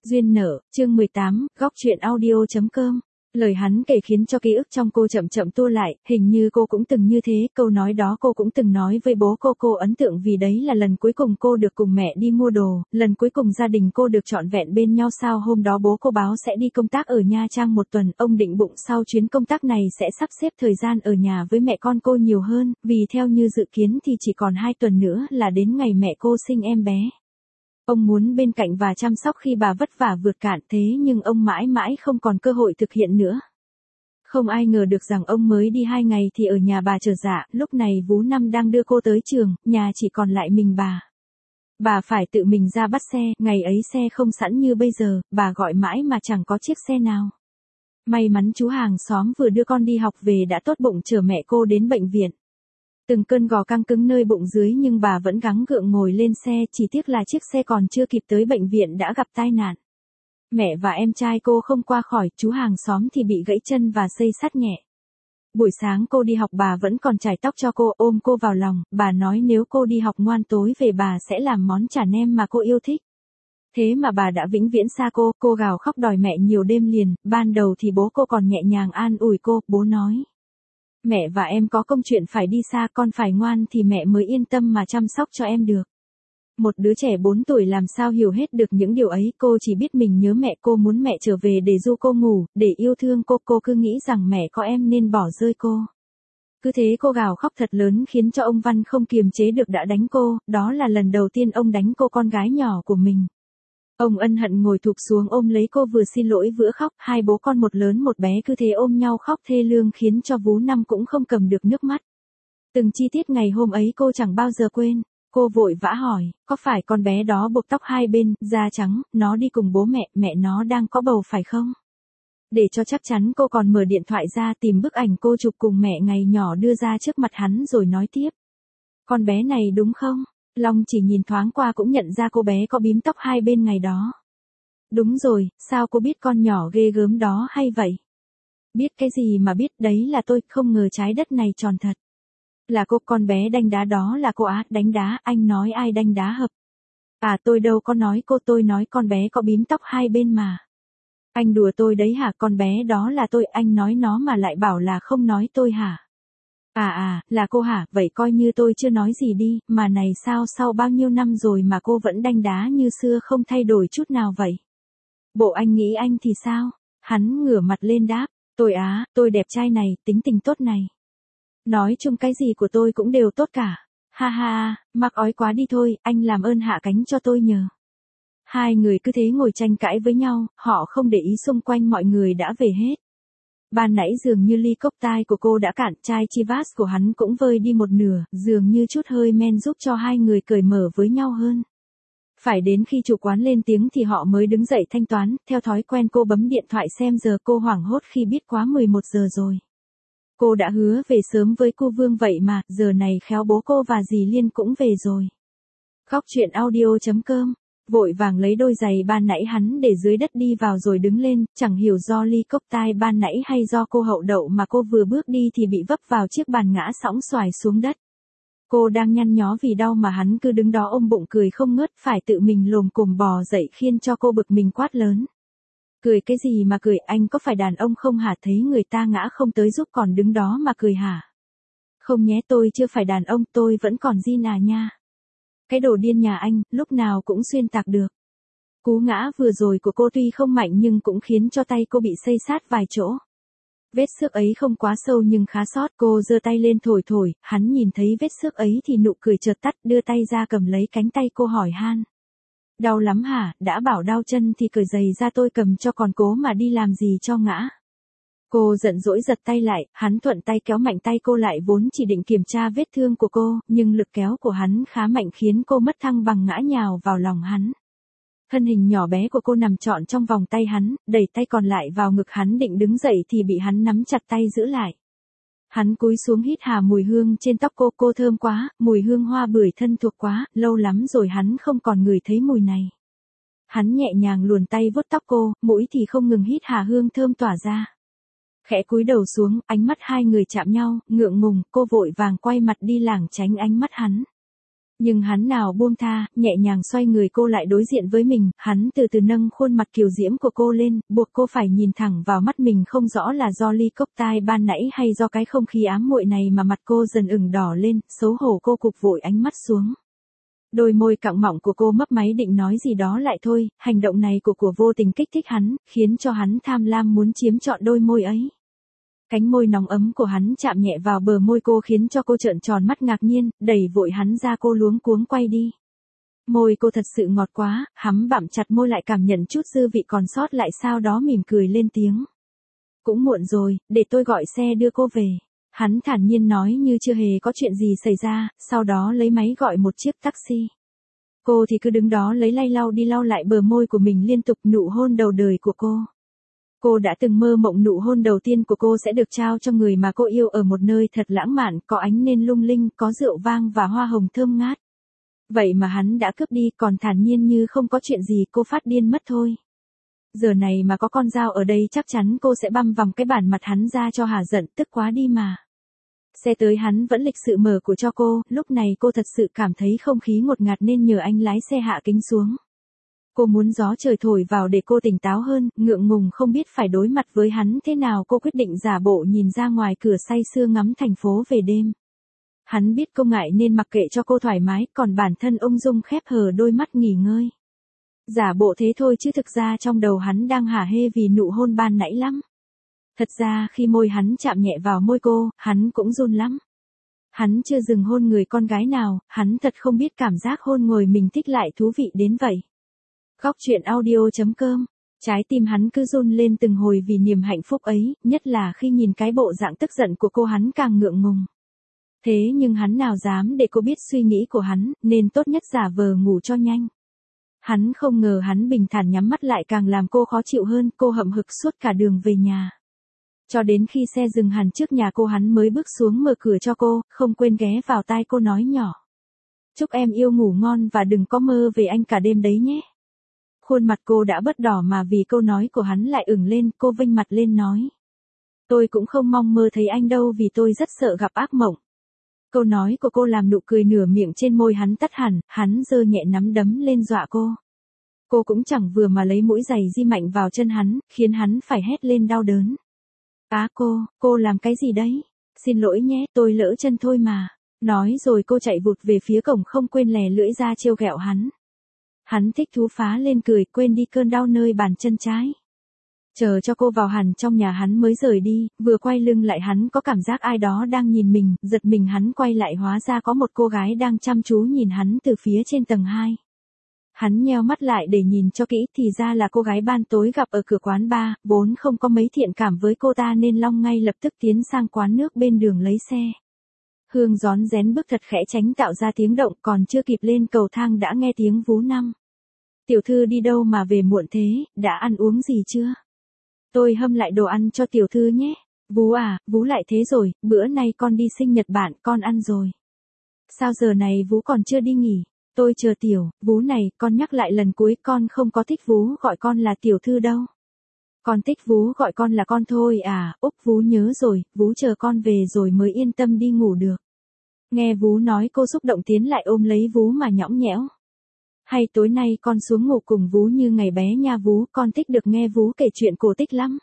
Duyên nợ, chương 18, góc truyện audio.com. Lời hắn kể khiến cho ký ức trong cô chậm chậm tua lại, hình như cô cũng từng như thế, câu nói đó cô cũng từng nói với bố cô ấn tượng vì đấy là lần cuối cùng cô được cùng mẹ đi mua đồ, lần cuối cùng gia đình cô được trọn vẹn bên nhau sao hôm đó bố cô báo sẽ đi công tác ở Nha Trang một tuần, ông định bụng sau chuyến công tác này sẽ sắp xếp thời gian ở nhà với mẹ con cô nhiều hơn, vì theo như dự kiến thì chỉ còn 2 tuần nữa là đến ngày mẹ cô sinh em bé. Ông muốn bên cạnh và chăm sóc khi bà vất vả vượt cạn thế nhưng ông mãi mãi không còn cơ hội thực hiện nữa. Không ai ngờ được rằng ông mới đi 2 ngày thì ở nhà bà trở dạ, lúc này Vú Năm đang đưa cô tới trường, nhà chỉ còn lại mình bà. Bà phải tự mình ra bắt xe, ngày ấy xe không sẵn như bây giờ, bà gọi mãi mà chẳng có chiếc xe nào. May mắn chú hàng xóm vừa đưa con đi học về đã tốt bụng chở mẹ cô đến bệnh viện. Từng cơn gò căng cứng nơi bụng dưới nhưng bà vẫn gắng gượng ngồi lên xe, chỉ tiếc là chiếc xe còn chưa kịp tới bệnh viện đã gặp tai nạn. Mẹ và em trai cô không qua khỏi, chú hàng xóm thì bị gãy chân và xây xát nhẹ. Buổi sáng cô đi học bà vẫn còn chải tóc cho cô, ôm cô vào lòng, bà nói nếu cô đi học ngoan tối về bà sẽ làm món chả nem mà cô yêu thích. Thế mà bà đã vĩnh viễn xa cô gào khóc đòi mẹ nhiều đêm liền, ban đầu thì bố cô còn nhẹ nhàng an ủi cô, bố nói. Mẹ và em có công chuyện phải đi xa, con phải ngoan thì mẹ mới yên tâm mà chăm sóc cho em được. Một đứa trẻ 4 tuổi làm sao hiểu hết được những điều ấy, cô chỉ biết mình nhớ mẹ, cô muốn mẹ trở về để ru cô ngủ, để yêu thương cô cứ nghĩ rằng mẹ có em nên bỏ rơi cô. Cứ thế cô gào khóc thật lớn khiến cho ông Văn không kiềm chế được đã đánh cô, đó là lần đầu tiên ông đánh cô con gái nhỏ của mình. Ông ân hận ngồi thụp xuống ôm lấy cô vừa xin lỗi vừa khóc, hai bố con một lớn một bé cứ thế ôm nhau khóc thê lương khiến cho Vú Năm cũng không cầm được nước mắt. Từng chi tiết ngày hôm ấy cô chẳng bao giờ quên, cô vội vã hỏi, có phải con bé đó buộc tóc hai bên, da trắng, nó đi cùng bố mẹ nó đang có bầu phải không? Để cho chắc chắn cô còn mở điện thoại ra tìm bức ảnh cô chụp cùng mẹ ngày nhỏ đưa ra trước mặt hắn rồi nói tiếp. Con bé này đúng không? Long chỉ nhìn thoáng qua cũng nhận ra cô bé có bím tóc hai bên ngày đó. Đúng rồi, sao cô biết con nhỏ ghê gớm đó hay vậy? Biết cái gì mà biết, đấy là tôi, không ngờ trái đất này tròn thật. Là cô, con bé đanh đá đó là cô á, đánh đá, anh nói ai đanh đá hợp? À tôi đâu có nói cô, tôi nói con bé có bím tóc hai bên mà. Anh đùa tôi đấy hả, con bé đó là tôi, anh nói nó mà lại bảo là không nói tôi hả? Là cô hả, vậy coi như tôi chưa nói gì đi, mà này sao sau bao nhiêu năm rồi mà cô vẫn đanh đá như xưa không thay đổi chút nào vậy? Bộ anh nghĩ anh thì sao? Hắn ngửa mặt lên đáp, tôi đẹp trai này, tính tình tốt này. Nói chung cái gì của tôi cũng đều tốt cả. Ha ha, mắc ói quá đi thôi, anh làm ơn hạ cánh cho tôi nhờ. Hai người cứ thế ngồi tranh cãi với nhau, họ không để ý xung quanh mọi người đã về hết. Ban nãy dường như ly cốc tai của cô đã cạn, chai chivas của hắn cũng vơi đi một nửa, dường như chút hơi men giúp cho hai người cởi mở với nhau hơn. Phải đến khi chủ quán lên tiếng thì họ mới đứng dậy thanh toán, theo thói quen cô bấm điện thoại xem giờ, cô hoảng hốt khi biết quá 11 giờ rồi. Cô đã hứa về sớm với cô Vương vậy mà, giờ này khéo bố cô và dì Liên cũng về rồi. Góc truyện audio.com. Vội vàng lấy đôi giày ban nãy hắn để dưới đất đi vào rồi đứng lên, chẳng hiểu do ly cốc tai ban nãy hay do cô hậu đậu mà cô vừa bước đi thì bị vấp vào chiếc bàn ngã sõng xoài xuống đất. Cô đang nhăn nhó vì đau mà hắn cứ đứng đó ôm bụng cười không ngớt, phải tự mình lồm cồm bò dậy khiến cho cô bực mình quát lớn. Cười cái gì mà cười, anh có phải đàn ông không hả, thấy người ta ngã không tới giúp còn đứng đó mà cười hả? Không nhé, tôi chưa phải đàn ông, tôi vẫn còn Gina nha. Cái đồ điên nhà anh, lúc nào cũng xuyên tạc được. Cú ngã vừa rồi của cô tuy không mạnh nhưng cũng khiến cho tay cô bị xây xát vài chỗ. Vết xước ấy không quá sâu nhưng khá sót, cô giơ tay lên thổi, hắn nhìn thấy vết xước ấy thì nụ cười chợt tắt, đưa tay ra cầm lấy cánh tay cô hỏi han. Đau lắm hả, đã bảo đau chân thì cởi giày ra tôi cầm cho còn cố mà đi làm gì cho ngã. Cô giận dỗi giật tay lại, hắn thuận tay kéo mạnh tay cô lại vốn chỉ định kiểm tra vết thương của cô, nhưng lực kéo của hắn khá mạnh khiến cô mất thăng bằng ngã nhào vào lòng hắn. Thân hình nhỏ bé của cô nằm trọn trong vòng tay hắn, đẩy tay còn lại vào ngực hắn định đứng dậy thì bị hắn nắm chặt tay giữ lại. Hắn cúi xuống hít hà mùi hương trên tóc cô thơm quá, mùi hương hoa bưởi thân thuộc quá, lâu lắm rồi hắn không còn ngửi thấy mùi này. Hắn nhẹ nhàng luồn tay vuốt tóc cô, mũi thì không ngừng hít hà hương thơm tỏa ra. Khẽ cúi đầu xuống, ánh mắt hai người chạm nhau, ngượng ngùng, cô vội vàng quay mặt đi lảng tránh ánh mắt hắn. Nhưng hắn nào buông tha, nhẹ nhàng xoay người cô lại đối diện với mình, hắn từ từ nâng khuôn mặt kiều diễm của cô lên, buộc cô phải nhìn thẳng vào mắt mình, không rõ là do ly cốc tai ban nãy hay do cái không khí ám muội này mà mặt cô dần ửng đỏ lên, xấu hổ cô cụp vội ánh mắt xuống. Đôi môi cẳng mọng của cô mấp máy định nói gì đó lại thôi, hành động này của vô tình kích thích hắn, khiến cho hắn tham lam muốn chiếm trọn đôi môi ấy. Cánh môi nóng ấm của hắn chạm nhẹ vào bờ môi cô khiến cho cô trợn tròn mắt ngạc nhiên, đẩy vội hắn ra, cô luống cuống quay đi. Môi cô thật sự ngọt quá, hắn bặm chặt môi lại cảm nhận chút dư vị còn sót lại, sau đó mỉm cười lên tiếng. Cũng muộn rồi, để tôi gọi xe đưa cô về. Hắn thản nhiên nói như chưa hề có chuyện gì xảy ra, sau đó lấy máy gọi một chiếc taxi. Cô thì cứ đứng đó lấy lay lau đi lau lại bờ môi của mình liên tục, nụ hôn đầu đời của cô. Cô đã từng mơ mộng nụ hôn đầu tiên của cô sẽ được trao cho người mà cô yêu ở một nơi thật lãng mạn, có ánh nến lung linh, có rượu vang và hoa hồng thơm ngát. Vậy mà hắn đã cướp đi, còn thản nhiên như không có chuyện gì, cô phát điên mất thôi. Giờ này mà có con dao ở đây chắc chắn cô sẽ băm vằm cái bản mặt hắn ra cho hả giận, tức quá đi mà. Xe tới, hắn vẫn lịch sự mở cửa cho cô, lúc này cô thật sự cảm thấy không khí ngột ngạt nên nhờ anh lái xe hạ kính xuống. Cô muốn gió trời thổi vào để cô tỉnh táo hơn, ngượng ngùng không biết phải đối mặt với hắn thế nào, cô quyết định giả bộ nhìn ra ngoài cửa say sưa ngắm thành phố về đêm. Hắn biết cô ngại nên mặc kệ cho cô thoải mái, còn bản thân ung dung khép hờ đôi mắt nghỉ ngơi. Giả bộ thế thôi chứ thực ra trong đầu hắn đang hả hê vì nụ hôn ban nãy lắm. Thật ra khi môi hắn chạm nhẹ vào môi cô, hắn cũng run lắm. Hắn chưa dừng hôn người con gái nào, hắn thật không biết cảm giác hôn người mình thích lại thú vị đến vậy. Góc truyện audio.com. Trái tim hắn cứ run lên từng hồi vì niềm hạnh phúc ấy, nhất là khi nhìn cái bộ dạng tức giận của cô hắn càng ngượng ngùng. Thế nhưng hắn nào dám để cô biết suy nghĩ của hắn, nên tốt nhất giả vờ ngủ cho nhanh. Hắn không ngờ hắn bình thản nhắm mắt lại càng làm cô khó chịu hơn, cô hậm hực suốt cả đường về nhà. Cho đến khi xe dừng hẳn trước nhà cô hắn mới bước xuống mở cửa cho cô, không quên ghé vào tai cô nói nhỏ. Chúc em yêu ngủ ngon và đừng có mơ về anh cả đêm đấy nhé. Khuôn mặt cô đã bớt đỏ mà vì câu nói của hắn lại ửng lên, cô vênh mặt lên nói. Tôi cũng không mong mơ thấy anh đâu vì tôi rất sợ gặp ác mộng. Câu nói của cô làm nụ cười nửa miệng trên môi hắn tắt hẳn, hắn giơ nhẹ nắm đấm lên dọa cô. Cô cũng chẳng vừa mà lấy mũi giày di mạnh vào chân hắn, khiến hắn phải hét lên đau đớn. Á cô làm cái gì đấy? Xin lỗi nhé, tôi lỡ chân thôi mà. Nói rồi cô chạy vụt về phía cổng không quên lè lưỡi ra trêu ghẹo hắn. Hắn thích thú phá lên cười, quên đi cơn đau nơi bàn chân trái. Chờ cho cô vào hẳn trong nhà hắn mới rời đi, vừa quay lưng lại hắn có cảm giác ai đó đang nhìn mình, giật mình hắn quay lại hóa ra có một cô gái đang chăm chú nhìn hắn từ phía trên tầng 2. Hắn nheo mắt lại để nhìn cho kỹ thì ra là cô gái ban tối gặp ở cửa quán bar, vốn không có mấy thiện cảm với cô ta nên Long ngay lập tức tiến sang quán nước bên đường lấy xe. Hương rón rén bước thật khẽ tránh tạo ra tiếng động, còn chưa kịp lên cầu thang đã nghe tiếng vú năm. Tiểu thư đi đâu mà về muộn thế, đã ăn uống gì chưa? Tôi hâm lại đồ ăn cho tiểu thư nhé. Vú à, vú lại thế rồi, bữa nay con đi sinh nhật bạn, con ăn rồi. Sao giờ này vú còn chưa đi nghỉ? Tôi chờ tiểu, vú này, con nhắc lại lần cuối, con không có thích vú gọi con là tiểu thư đâu. Con thích vú gọi con là con thôi à, Úc vú nhớ rồi, vú chờ con về rồi mới yên tâm đi ngủ được. Nghe vú nói cô xúc động tiến lại ôm lấy vú mà nhõng nhẽo. Hay tối nay con xuống ngủ cùng vú như ngày bé nha vú, con thích được nghe vú kể chuyện cổ tích lắm.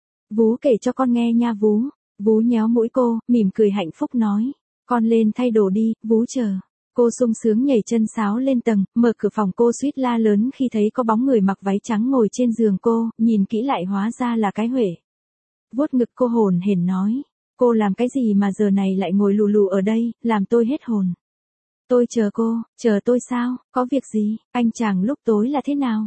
Vú kể cho con nghe nha vú. Vú nhéo mũi cô, mỉm cười hạnh phúc nói. Con lên thay đồ đi, vú chờ. Cô sung sướng nhảy chân sáo lên tầng, mở cửa phòng cô suýt la lớn khi thấy có bóng người mặc váy trắng ngồi trên giường cô, nhìn kỹ lại hóa ra là cái Huệ. Vuốt ngực cô hồn hển nói. Cô làm cái gì mà giờ này lại ngồi lù lù ở đây, làm tôi hết hồn. Tôi chờ cô, chờ tôi sao, có việc gì, anh chàng lúc tối là thế nào?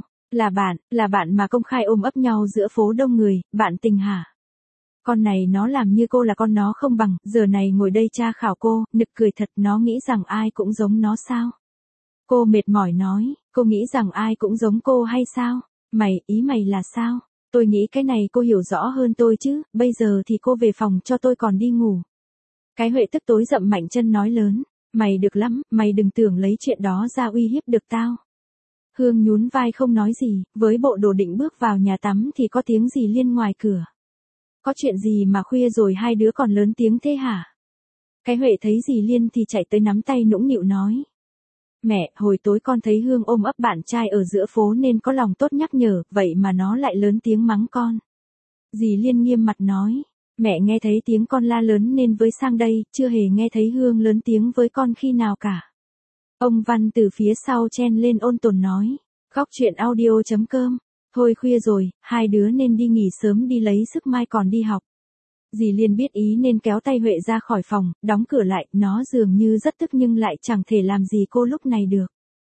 Là bạn mà công khai ôm ấp nhau giữa phố đông người, bạn tình hả? Con này nó làm như cô là con nó không bằng, giờ này ngồi đây tra khảo cô, nực cười thật, nó nghĩ rằng ai cũng giống nó sao? Cô mệt mỏi nói, cô nghĩ rằng ai cũng giống cô hay sao? Ý mày là sao? Tôi nghĩ cái này cô hiểu rõ hơn tôi chứ, bây giờ thì cô về phòng cho tôi còn đi ngủ. Cái Huệ tức tối dậm mạnh chân nói lớn, mày được lắm, mày đừng tưởng lấy chuyện đó ra uy hiếp được tao. Hương nhún vai không nói gì, với bộ đồ định bước vào nhà tắm thì có tiếng dì Liên ngoài cửa. Có chuyện gì mà khuya rồi hai đứa còn lớn tiếng thế hả? Cái Huệ thấy dì Liên thì chạy tới nắm tay nũng nịu nói. Mẹ, hồi tối con thấy Hương ôm ấp bạn trai ở giữa phố nên có lòng tốt nhắc nhở, vậy mà nó lại lớn tiếng mắng con. Dì Liên nghiêm mặt nói. Mẹ nghe thấy tiếng con la lớn nên với sang đây, chưa hề nghe thấy Hương lớn tiếng với con khi nào cả. Ông Văn từ phía sau chen lên ôn tồn nói. Góc chuyện audio.com. Thôi khuya rồi, hai đứa nên đi nghỉ sớm đi lấy sức mai còn đi học. Dì Liên biết ý nên kéo tay Huệ ra khỏi phòng, đóng cửa lại, nó dường như rất tức nhưng lại chẳng thể làm gì cô lúc này được.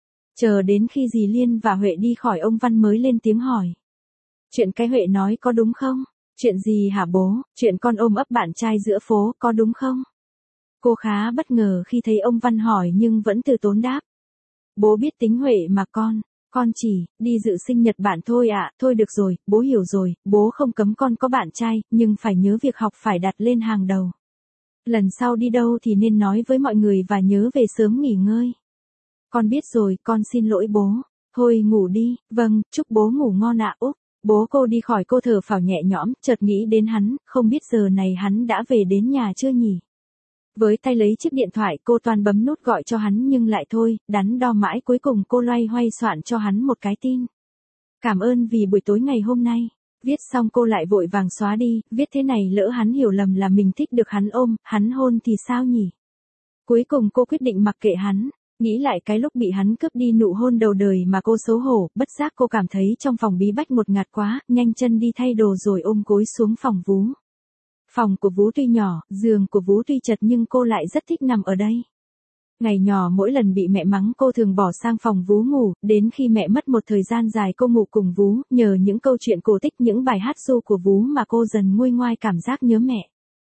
Chờ đến khi dì Liên và Huệ đi khỏi ông Văn mới lên tiếng hỏi. Chuyện cái Huệ nói có đúng không? Chuyện gì hả bố? Chuyện con ôm ấp bạn trai giữa phố có đúng không? Cô khá bất ngờ khi thấy ông Văn hỏi nhưng vẫn từ tốn đáp. Bố biết tính Huệ mà con chỉ đi dự sinh nhật bạn thôi ạ. Thôi được rồi, bố hiểu rồi, bố không cấm con có bạn trai, nhưng phải nhớ việc học phải đặt lên hàng đầu. Lần sau đi đâu thì nên nói với mọi người và nhớ về sớm nghỉ ngơi. Con biết rồi, con xin lỗi bố. Thôi ngủ đi, vâng, chúc bố ngủ ngon ạ. Úp, bố cô đi khỏi cô thở phào nhẹ nhõm, chợt nghĩ đến hắn, không biết giờ này hắn đã về đến nhà chưa nhỉ? Với tay lấy chiếc điện thoại cô toan bấm nút gọi cho hắn nhưng lại thôi, đắn đo mãi cuối cùng cô loay hoay soạn cho hắn một cái tin. Cảm ơn vì buổi tối ngày hôm nay. Viết xong cô lại vội vàng xóa đi, viết thế này lỡ hắn hiểu lầm là mình thích được hắn ôm, hắn hôn thì sao nhỉ? Cuối cùng cô quyết định mặc kệ hắn. Nghĩ lại cái lúc bị hắn cướp đi nụ hôn đầu đời mà cô xấu hổ, bất giác cô cảm thấy trong phòng bí bách ngột ngạt quá, nhanh chân đi thay đồ rồi ôm gối xuống phòng Vú. Phòng của Vú tuy nhỏ, giường của Vú tuy chật nhưng cô lại rất thích nằm ở đây. Ngày nhỏ mỗi lần bị mẹ mắng cô thường bỏ sang phòng Vú ngủ, đến khi mẹ mất một thời gian dài cô ngủ cùng Vú, nhờ những câu chuyện cổ tích những bài hát ru của Vú mà cô dần nguôi ngoai cảm giác nhớ mẹ.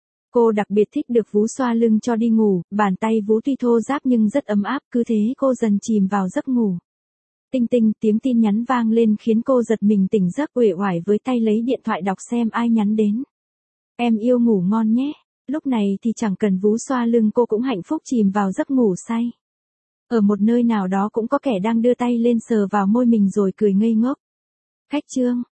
Cô đặc biệt thích được Vú xoa lưng cho đi ngủ, bàn tay Vú tuy thô ráp nhưng rất ấm áp, cứ thế cô dần chìm vào giấc ngủ. Tinh tinh, tiếng tin nhắn vang lên khiến cô giật mình tỉnh giấc uể oải với tay lấy điện thoại đọc xem ai nhắn đến. Em yêu ngủ ngon nhé. Lúc này thì chẳng cần Vú xoa lưng cô cũng hạnh phúc chìm vào giấc ngủ say. Ở một nơi nào đó cũng có kẻ đang đưa tay lên sờ vào môi mình rồi cười ngây ngốc. Khách chương.